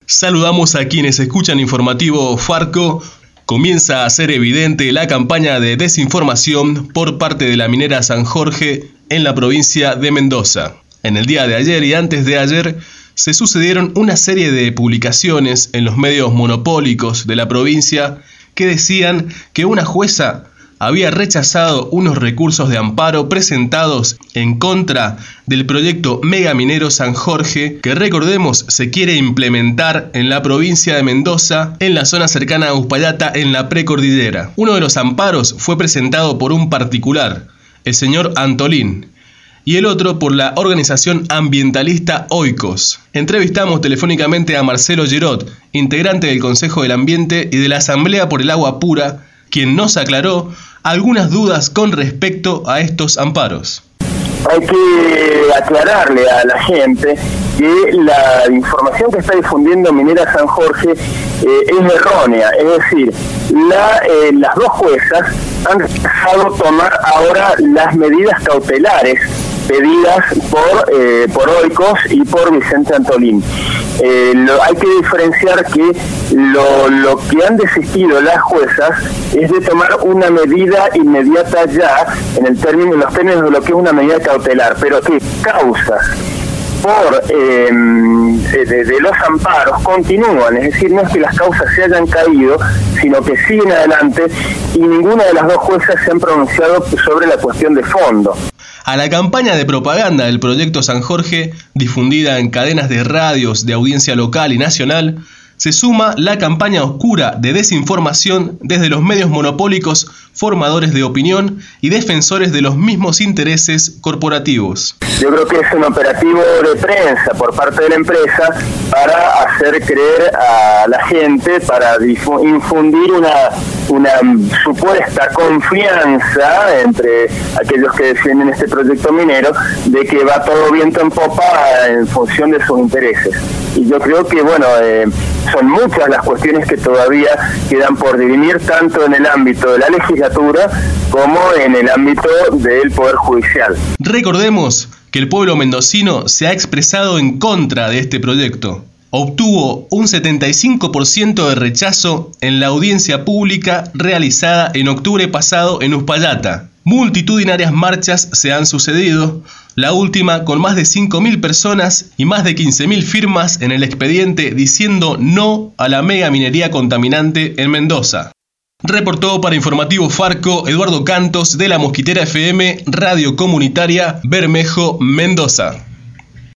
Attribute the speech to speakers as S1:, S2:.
S1: Saludamos a quienes escuchan Informativo Farco. Comienza a ser evidente la campaña de desinformación por parte de la minera San Jorge en la provincia de Mendoza. En el día de ayer y antes de ayer se sucedieron una serie de publicaciones en los medios monopólicos de la provincia que decían que una jueza había rechazado unos recursos de amparo presentados en contra del proyecto megaminero San Jorge, que recordemos se quiere implementar en la provincia de Mendoza, en la zona cercana a Uspallata, en la precordillera. Uno de los amparos fue presentado por un particular, el señor Antolín, y el otro por la organización ambientalista Oikos. Entrevistamos telefónicamente a Marcelo Gerot, integrante del Consejo del Ambiente y de la Asamblea por el Agua Pura, quien nos aclaró algunas dudas con respecto a estos amparos.
S2: Hay que aclararle a la gente que la información que está difundiendo Minera San Jorge es errónea, es decir, las dos juezas han dejado tomar ahora las medidas cautelares pedidas por Oikos y por Vicente Antolín. Hay que diferenciar que lo que han desistido las juezas es de tomar una medida inmediata ya, en los términos de lo que es una medida cautelar, pero que causas de los amparos continúan, es decir, no es que las causas se hayan caído, sino que siguen adelante y ninguna de las dos juezas se han pronunciado sobre la cuestión de fondo.
S1: A la campaña de propaganda del proyecto San Jorge, difundida en cadenas de radios de audiencia local y nacional, se suma la campaña oscura de desinformación desde los medios monopólicos, formadores de opinión y defensores de los mismos intereses corporativos.
S2: Yo creo que es un operativo de prensa por parte de la empresa para hacer creer a la gente, para infundir una supuesta confianza entre aquellos que defienden este proyecto minero de que va todo viento en popa en función de sus intereses. Y yo creo que, son muchas las cuestiones que todavía quedan por dirimir, tanto en el ámbito de la legislatura como en el ámbito del Poder Judicial.
S1: Recordemos que el pueblo mendocino se ha expresado en contra de este proyecto. Obtuvo un 75% de rechazo en la audiencia pública realizada en octubre pasado en Uspallata. Multitudinarias marchas se han sucedido, la última con más de 5.000 personas y más de 15.000 firmas en el expediente diciendo no a la megaminería contaminante en Mendoza. Reportó para Informativo Farco Eduardo Cantos de la Mosquitera FM, Radio Comunitaria Bermejo, Mendoza.